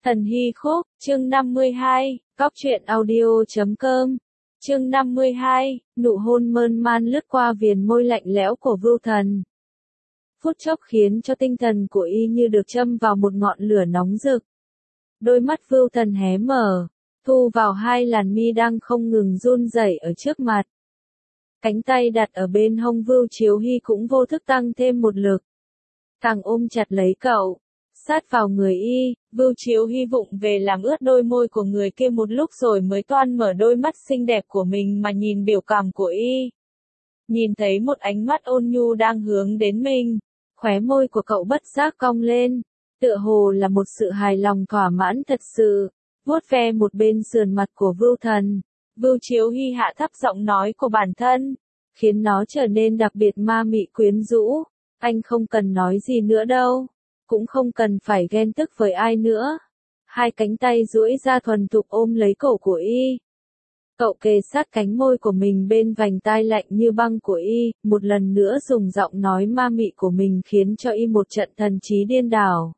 Thần Hy Khúc, chương 52, Cóc truyện audio.com. Chương 52, nụ hôn mơn man lướt qua viền môi lạnh lẽo của Vưu Thần. Phút chốc khiến cho tinh thần của y như được châm vào một ngọn lửa nóng rực. Đôi mắt Vưu Thần hé mở, thu vào hai làn mi đang không ngừng run rẩy ở trước mặt. Cánh tay đặt ở bên hông Vưu Chiếu Hy cũng vô thức tăng thêm một lực. Càng ôm chặt lấy cậu, sát vào người y, Vưu Chiếu Hy vụng về làm ướt đôi môi của người kia một lúc rồi mới toan mở đôi mắt xinh đẹp của mình mà nhìn biểu cảm của y. Nhìn thấy một ánh mắt ôn nhu đang hướng đến mình, khóe môi của cậu bất giác cong lên, tựa hồ là một sự hài lòng thỏa mãn thật sự, vuốt ve một bên sườn mặt của Vưu Thần. Vưu Chiếu Hy hạ thấp giọng nói của bản thân, khiến nó trở nên đặc biệt ma mị quyến rũ. Anh không cần nói gì nữa đâu, cũng không cần phải ghen tức với ai nữa. Hai cánh tay duỗi ra thuần thục ôm lấy cổ của y. Cậu kề sát cánh môi của mình bên vành tai lạnh như băng của y, một lần nữa dùng giọng nói ma mị của mình khiến cho y một trận thần trí điên đảo.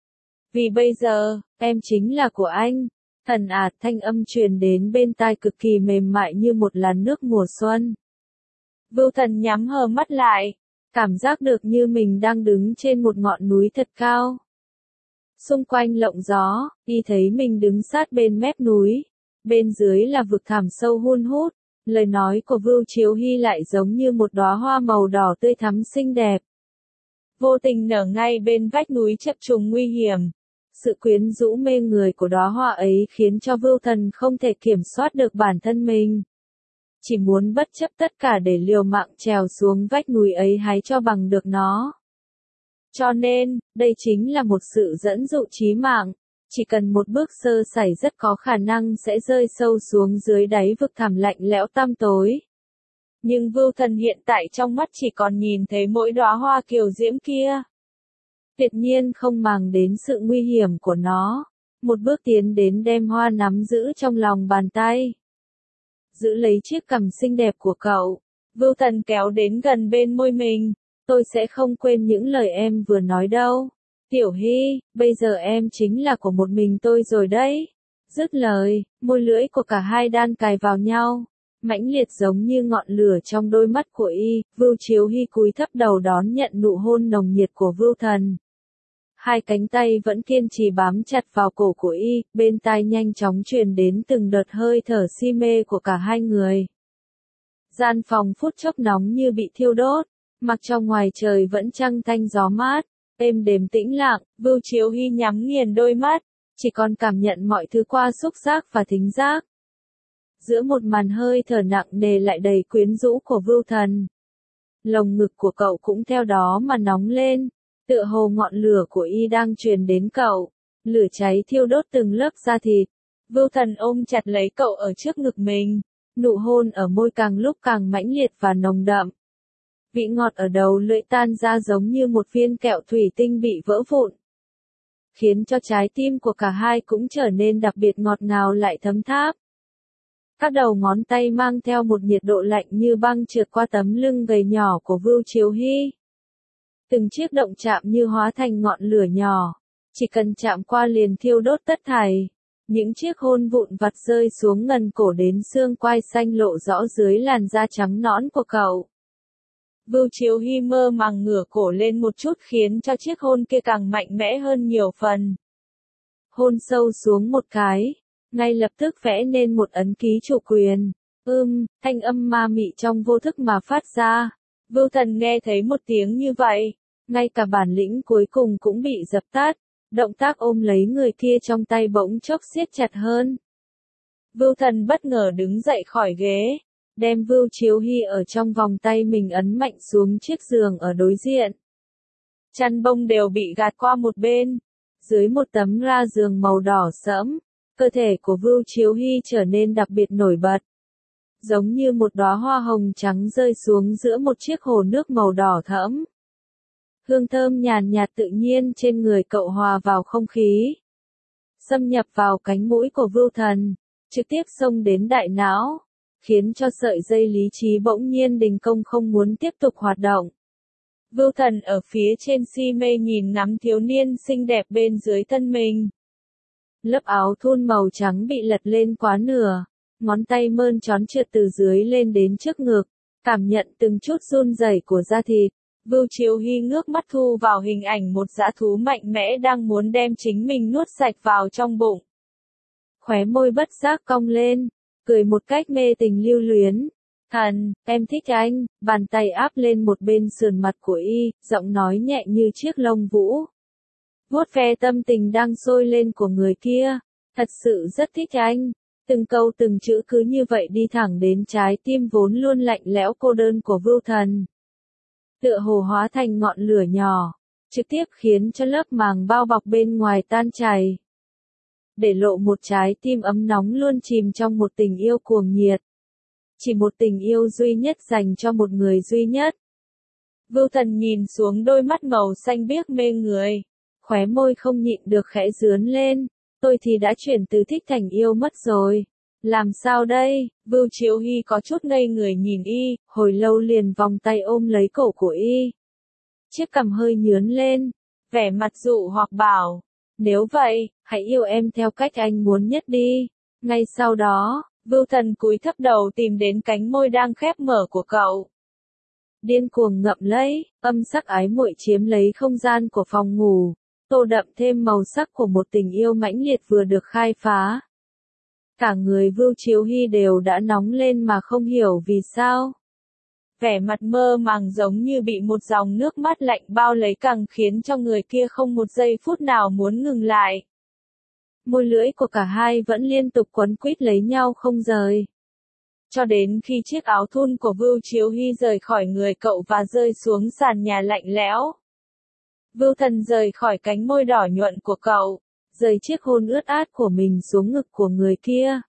Vì bây giờ, em chính là của anh. Thần ạt thanh âm truyền đến bên tai cực kỳ mềm mại như một làn nước mùa xuân. Vưu Thần nhắm hờ mắt lại, cảm giác được như mình đang đứng trên một ngọn núi thật cao. Xung quanh lộng gió, y thấy mình đứng sát bên mép núi. Bên dưới là vực thẳm sâu hun hút. Lời nói của Vưu Chiếu Hy lại giống như một đóa hoa màu đỏ tươi thắm xinh đẹp. Vô tình nở ngay bên vách núi chập trùng nguy hiểm. Sự quyến rũ mê người của đóa hoa ấy khiến cho Vưu Thần không thể kiểm soát được bản thân mình. Chỉ muốn bất chấp tất cả để liều mạng trèo xuống vách núi ấy hái cho bằng được nó. Cho nên, đây chính là một sự dẫn dụ chí mạng. Chỉ cần một bước sơ sẩy rất có khả năng sẽ rơi sâu xuống dưới đáy vực thẳm lạnh lẽo tăm tối. Nhưng Vưu Thần hiện tại trong mắt chỉ còn nhìn thấy mỗi đóa hoa kiều diễm kia. Tuyệt nhiên không màng đến sự nguy hiểm của nó. Một bước tiến đến đem hoa nắm giữ trong lòng bàn tay. Giữ lấy chiếc cằm xinh đẹp của cậu, Vưu Thần kéo đến gần bên môi mình. Tôi sẽ không quên những lời em vừa nói đâu. Tiểu Hy, bây giờ em chính là của một mình tôi rồi đấy. Dứt lời, môi lưỡi của cả hai đan cài vào nhau. Mãnh liệt giống như ngọn lửa trong đôi mắt của y, Vưu Chiếu Hy cúi thấp đầu đón nhận nụ hôn nồng nhiệt của Vưu Thần. Hai cánh tay vẫn kiên trì bám chặt vào cổ của y, bên tai nhanh chóng truyền đến từng đợt hơi thở si mê của cả hai người. Gian phòng phút chốc nóng như bị thiêu đốt, mặc trong ngoài trời vẫn trăng thanh gió mát, êm đềm tĩnh lặng, Vưu Chiếu Hy nhắm nghiền đôi mắt, chỉ còn cảm nhận mọi thứ qua xúc giác và thính giác. Giữa một màn hơi thở nặng nề lại đầy quyến rũ của Vưu Thần, lồng ngực của cậu cũng theo đó mà nóng lên. Tựa hồ ngọn lửa của y đang truyền đến cậu, lửa cháy thiêu đốt từng lớp da thịt. Vưu Thần ôm chặt lấy cậu ở trước ngực mình, nụ hôn ở môi càng lúc càng mãnh liệt và nồng đậm. Vị ngọt ở đầu lưỡi tan ra giống như một viên kẹo thủy tinh bị vỡ vụn, khiến cho trái tim của cả hai cũng trở nên đặc biệt ngọt ngào lại thấm tháp. Các đầu ngón tay mang theo một nhiệt độ lạnh như băng trượt qua tấm lưng gầy nhỏ của Vưu Chiếu Hy. Từng chiếc động chạm như hóa thành ngọn lửa nhỏ, chỉ cần chạm qua liền thiêu đốt tất thảy. Những chiếc hôn vụn vặt rơi xuống ngần cổ đến xương quai xanh lộ rõ dưới làn da trắng nõn của cậu. Vưu Chiếu Hy mơ màng ngửa cổ lên một chút khiến cho chiếc hôn kia càng mạnh mẽ hơn nhiều phần. Hôn sâu xuống một cái, ngay lập tức vẽ nên một ấn ký chủ quyền. Thanh âm ma mị trong vô thức mà phát ra. Vưu Thần nghe thấy một tiếng như vậy, ngay cả bản lĩnh cuối cùng cũng bị dập tắt, động tác ôm lấy người kia trong tay bỗng chốc siết chặt hơn. Vưu Thần bất ngờ đứng dậy khỏi ghế, đem Vưu Chiếu Hy ở trong vòng tay mình ấn mạnh xuống chiếc giường ở đối diện. Chăn bông đều bị gạt qua một bên, dưới một tấm ga giường màu đỏ sẫm, cơ thể của Vưu Chiếu Hy trở nên đặc biệt nổi bật. Giống như một đóa hoa hồng trắng rơi xuống giữa một chiếc hồ nước màu đỏ thẫm. Hương thơm nhàn nhạt tự nhiên trên người cậu hòa vào không khí, xâm nhập vào cánh mũi của Vưu Thần, trực tiếp xông đến đại não, khiến cho sợi dây lý trí bỗng nhiên đình công không muốn tiếp tục hoạt động. Vưu Thần ở phía trên si mê nhìn ngắm thiếu niên xinh đẹp bên dưới thân mình. Lớp áo thun màu trắng bị lật lên quá nửa, ngón tay mơn trón trượt từ dưới lên đến trước ngực, cảm nhận từng chút run rẩy của da thịt. Vưu Chiếu Hy ngước mắt thu vào hình ảnh một dã thú mạnh mẽ đang muốn đem chính mình nuốt sạch vào trong bụng. Khóe môi bất giác cong lên, cười một cách mê tình lưu luyến. Thần, em thích anh, bàn tay áp lên một bên sườn mặt của y, giọng nói nhẹ như chiếc lông vũ. Vuốt ve tâm tình đang sôi lên của người kia, thật sự rất thích anh. Từng câu từng chữ cứ như vậy đi thẳng đến trái tim vốn luôn lạnh lẽo cô đơn của Vưu Thần. Tựa hồ hóa thành ngọn lửa nhỏ, trực tiếp khiến cho lớp màng bao bọc bên ngoài tan chảy. Để lộ một trái tim ấm nóng luôn chìm trong một tình yêu cuồng nhiệt. Chỉ một tình yêu duy nhất dành cho một người duy nhất. Vưu Thần nhìn xuống đôi mắt màu xanh biếc mê người. Khóe môi không nhịn được khẽ rướn lên. Tôi thì đã chuyển từ thích thành yêu mất rồi. Làm sao đây? Vưu Chiếu Hy có chút ngây người nhìn y, hồi lâu liền vòng tay ôm lấy cổ của y. Chiếc cằm hơi nhướn lên, vẻ mặt dụ hoặc bảo. Nếu vậy, hãy yêu em theo cách anh muốn nhất đi. Ngay sau đó, Vưu Thần cúi thấp đầu tìm đến cánh môi đang khép mở của cậu. Điên cuồng ngậm lấy, âm sắc ái muội chiếm lấy không gian của phòng ngủ, tô đậm thêm màu sắc của một tình yêu mãnh liệt vừa được khai phá. Cả người Vưu Chiếu Hy đều đã nóng lên mà không hiểu vì sao. Vẻ mặt mơ màng giống như bị một dòng nước mắt lạnh bao lấy càng khiến cho người kia không một giây phút nào muốn ngừng lại. Môi lưỡi của cả hai vẫn liên tục quấn quýt lấy nhau không rời. Cho đến khi chiếc áo thun của Vưu Chiếu Hy rời khỏi người cậu và rơi xuống sàn nhà lạnh lẽo. Vưu Thần rời khỏi cánh môi đỏ nhuận của cậu, rời chiếc hôn ướt át của mình xuống ngực của người kia.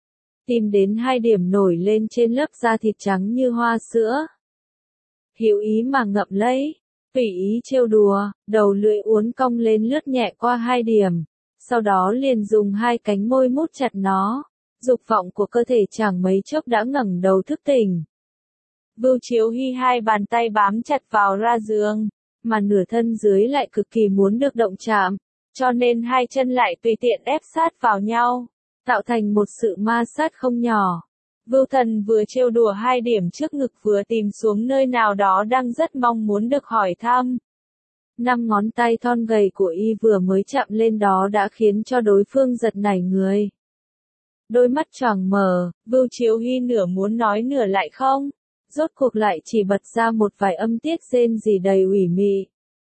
Tìm đến hai điểm nổi lên trên lớp da thịt trắng như hoa sữa. Hữu ý mà ngậm lấy, tùy ý trêu đùa, đầu lưỡi uốn cong lên lướt nhẹ qua hai điểm, sau đó liền dùng hai cánh môi mút chặt nó. Dục vọng của cơ thể chẳng mấy chốc đã ngẩng đầu thức tỉnh. Vưu Chiếu Hy hai bàn tay bám chặt vào ra giường, mà nửa thân dưới lại cực kỳ muốn được động chạm, cho nên hai chân lại tùy tiện ép sát vào nhau, tạo thành một sự ma sát không nhỏ. Vưu Thần vừa trêu đùa hai điểm trước ngực vừa tìm xuống nơi nào đó đang rất mong muốn được hỏi thăm. 5 ngón tay thon gầy của y vừa mới chạm lên đó đã khiến cho đối phương giật nảy người. Đôi mắt choàng mở, Vưu Chiếu Hy nửa muốn nói nửa lại không, rốt cuộc lại chỉ bật ra một vài âm tiết rên rỉ đầy ủy mị.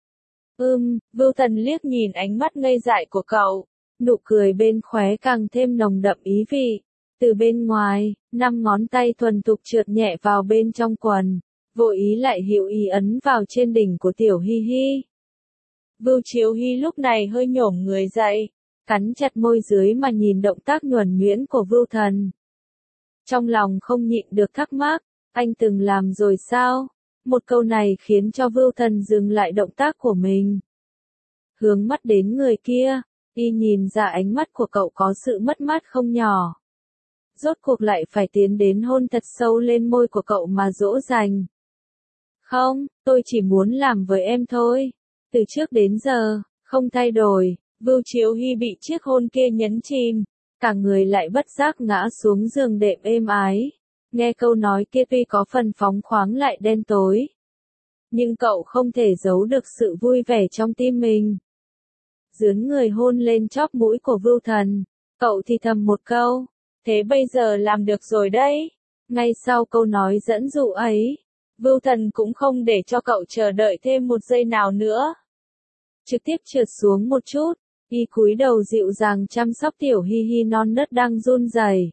Vưu Thần liếc nhìn ánh mắt ngây dại của cậu, nụ cười bên khóe càng thêm nồng đậm ý vị. Từ bên ngoài, 5 ngón tay thuần thục trượt nhẹ vào bên trong quần, vô ý lại hữu ý ấn vào trên đỉnh của Tiểu Hy Hy. Vưu Chiếu Hy lúc này hơi nhổm người dậy, cắn chặt môi dưới mà nhìn động tác nhuần nhuyễn của Vưu Thần. Trong lòng không nhịn được thắc mắc, anh từng làm rồi sao? Một câu này khiến cho Vưu Thần dừng lại động tác của mình. Hướng mắt đến người kia, y nhìn ra ánh mắt của cậu có sự mất mát không nhỏ. Rốt cuộc lại phải tiến đến hôn thật sâu lên môi của cậu mà dỗ dành. Không, tôi chỉ muốn làm với em thôi. Từ trước đến giờ, không thay đổi. Vưu Chiếu Hy bị chiếc hôn kia nhấn chìm, cả người lại bất giác ngã xuống giường đệm êm ái. Nghe câu nói kia tuy có phần phóng khoáng lại đen tối, nhưng cậu không thể giấu được sự vui vẻ trong tim mình. Dướn người hôn lên chóp mũi của Vưu Thần, cậu thì thầm một câu, thế bây giờ làm được rồi đấy. Ngay sau câu nói dẫn dụ ấy, Vưu Thần cũng không để cho cậu chờ đợi thêm một giây nào nữa. Trực tiếp trượt xuống một chút, y cúi đầu dịu dàng chăm sóc Tiểu Hy Hy non nớt đang run rẩy.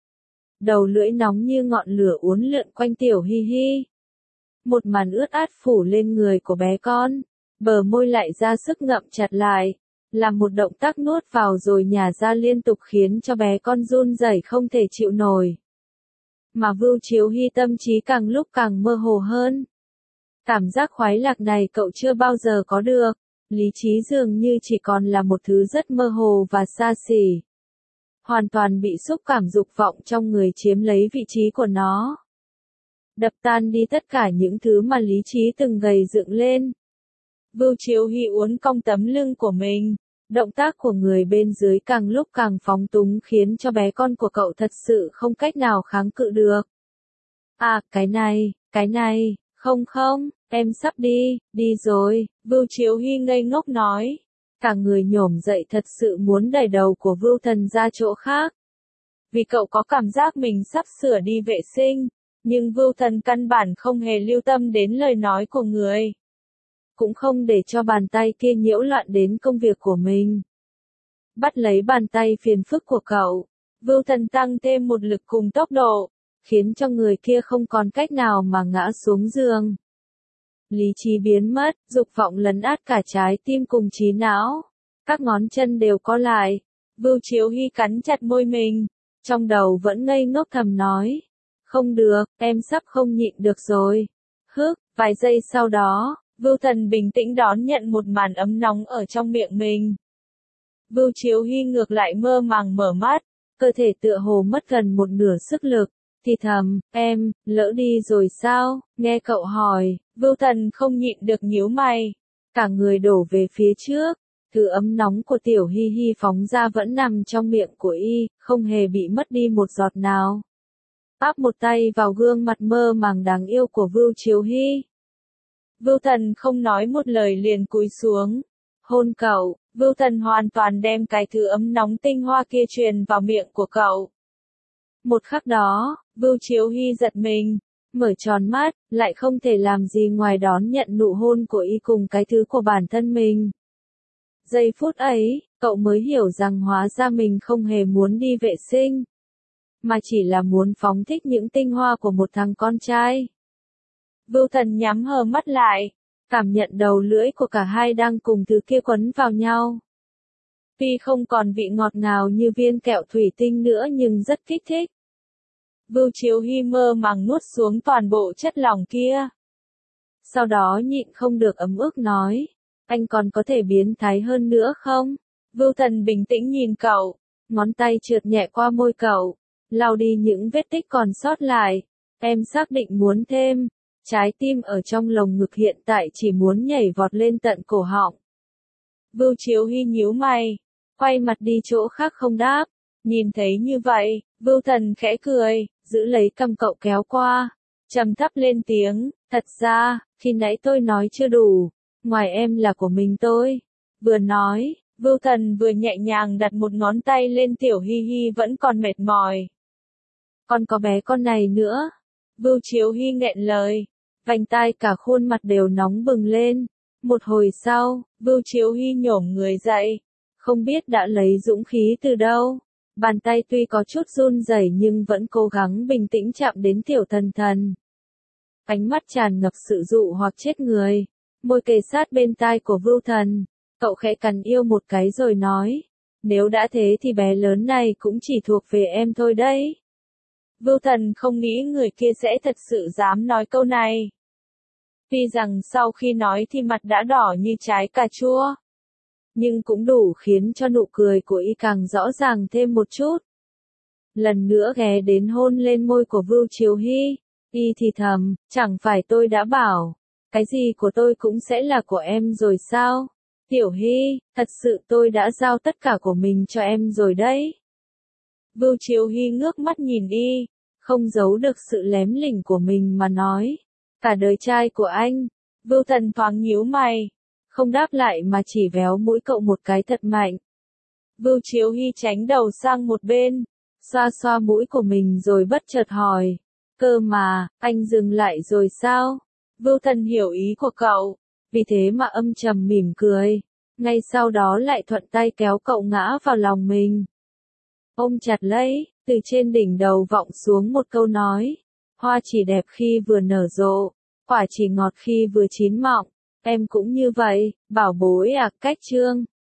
Đầu lưỡi nóng như ngọn lửa uốn lượn quanh Tiểu Hy Hy. Một màn ướt át phủ lên người của bé con, bờ môi lại ra sức ngậm chặt lại, làm một động tác nuốt vào rồi nhả ra liên tục khiến cho bé con run rẩy không thể chịu nổi. Mà Vưu Chiếu Hy tâm trí càng lúc càng mơ hồ hơn. Cảm giác khoái lạc này cậu chưa bao giờ có được, lý trí dường như chỉ còn là một thứ rất mơ hồ và xa xỉ. Hoàn toàn bị xúc cảm dục vọng trong người chiếm lấy vị trí của nó. Đập tan đi tất cả những thứ mà lý trí từng gầy dựng lên. Vưu Chiếu Hy uốn cong tấm lưng của mình, Động tác của người bên dưới càng lúc càng phóng túng khiến cho bé con của cậu thật sự không cách nào kháng cự được. À, cái này, không không, em sắp đi rồi, Vưu Chiếu Hy ngây ngốc nói. Cả người nhổm dậy thật sự muốn đẩy đầu của Vưu Thần ra chỗ khác. Vì cậu có cảm giác mình sắp sửa đi vệ sinh, nhưng Vưu Thần căn bản không hề lưu tâm đến lời nói của người. Cũng không để cho bàn tay kia nhiễu loạn đến công việc của mình. Bắt lấy bàn tay phiền phức của cậu, Vưu Thần tăng thêm một lực cùng tốc độ, khiến cho người kia không còn cách nào mà ngã xuống giường. Lý trí biến mất, dục vọng lấn át cả trái tim cùng trí não. Các ngón chân đều co lại. Vưu Chiếu Hy cắn chặt môi mình, trong đầu vẫn ngây ngốc thầm nói. Không được, em sắp không nhịn được rồi. Vài giây sau đó, Vưu Thần bình tĩnh đón nhận một màn ấm nóng ở trong miệng mình. Vưu Chiếu Hy ngược lại mơ màng mở mắt, cơ thể tựa hồ mất gần một nửa sức lực. Thì thầm, em, lỡ đi rồi sao? Nghe cậu hỏi, Vưu Thần không nhịn được nhíu mày. Cả người đổ về phía trước, thứ ấm nóng của Tiểu Hy Hy phóng ra vẫn nằm trong miệng của y, không hề bị mất đi một giọt nào. Áp một tay vào gương mặt mơ màng đáng yêu của Vưu Chiếu Hy. Vưu Thần không nói một lời liền cúi xuống. Hôn cậu, Vưu Thần hoàn toàn đem cái thứ ấm nóng tinh hoa kia truyền vào miệng của cậu. Một khắc đó, Vưu Chiếu Hy giật mình, mở tròn mắt, lại không thể làm gì ngoài đón nhận nụ hôn của y cùng cái thứ của bản thân mình. Giây phút ấy, cậu mới hiểu rằng hóa ra mình không hề muốn đi vệ sinh, mà chỉ là muốn phóng thích những tinh hoa của một thằng con trai. Vưu Thần nhắm hờ mắt lại, cảm nhận đầu lưỡi của cả hai đang cùng thứ kia quấn vào nhau. Tuy không còn vị ngọt ngào như viên kẹo thủy tinh nữa nhưng rất kích thích. Vưu Chiếu Hy mơ màng nuốt xuống toàn bộ chất lỏng kia. Sau đó nhịn không được ấm ức nói, anh còn có thể biến thái hơn nữa không? Vưu Thần bình tĩnh nhìn cậu, ngón tay trượt nhẹ qua môi cậu, lau đi những vết tích còn sót lại. Em xác định muốn thêm. Trái tim ở trong lồng ngực hiện tại chỉ muốn nhảy vọt lên tận cổ họng. Vưu Chiếu Hy nhíu mày, quay mặt đi chỗ khác không đáp. Nhìn thấy như vậy, Vưu Thần khẽ cười, giữ lấy cằm cậu kéo qua, trầm thấp lên tiếng, thật ra, khi nãy tôi nói chưa đủ, ngoài em là của mình tôi. Vừa nói, Vưu Thần vừa nhẹ nhàng đặt một ngón tay lên Tiểu Hy Hy vẫn còn mệt mỏi. Còn có bé con này nữa. Vưu Chiếu Hy nghẹn lời, vành tai cả khuôn mặt đều nóng bừng lên. Một hồi sau, Vưu Chiếu Hy nhổm người dậy, không biết đã lấy dũng khí từ đâu. Bàn tay tuy có chút run rẩy nhưng vẫn cố gắng bình tĩnh chạm đến Tiểu Thần Thần. Ánh mắt tràn ngập sự dụ hoặc chết người, môi kề sát bên tai của Vưu Thần, cậu khẽ cắn yêu một cái rồi nói, nếu đã thế thì bé lớn này cũng chỉ thuộc về em thôi đấy. Vưu Thần không nghĩ người kia sẽ thật sự dám nói câu này. Tuy rằng sau khi nói thì mặt đã đỏ như trái cà chua, nhưng cũng đủ khiến cho nụ cười của y càng rõ ràng thêm một chút. Lần nữa ghé đến hôn lên môi của Vưu Chiếu Hy, y thì thầm, chẳng phải tôi đã bảo, cái gì của tôi cũng sẽ là của em rồi sao? Tiểu Hy, thật sự tôi đã giao tất cả của mình cho em rồi đấy. Vưu Chiếu Hy ngước mắt nhìn y, không giấu được sự lém lỉnh của mình mà nói, cả đời trai của anh. Vưu Thần thoáng nhíu mày, không đáp lại mà chỉ véo mũi cậu một cái thật mạnh. Vưu Chiếu Hy tránh đầu sang một bên, xoa xoa mũi của mình rồi bất chợt hỏi, cơ mà, anh dừng lại rồi sao? Vưu Thần hiểu ý của cậu, vì thế mà âm trầm mỉm cười, ngay sau đó lại thuận tay kéo cậu ngã vào lòng mình. Ôm chặt lấy, từ trên đỉnh đầu vọng xuống một câu nói, hoa chỉ đẹp khi vừa nở rộ, quả chỉ ngọt khi vừa chín mọng, em cũng như vậy, bảo bối à, cách chương.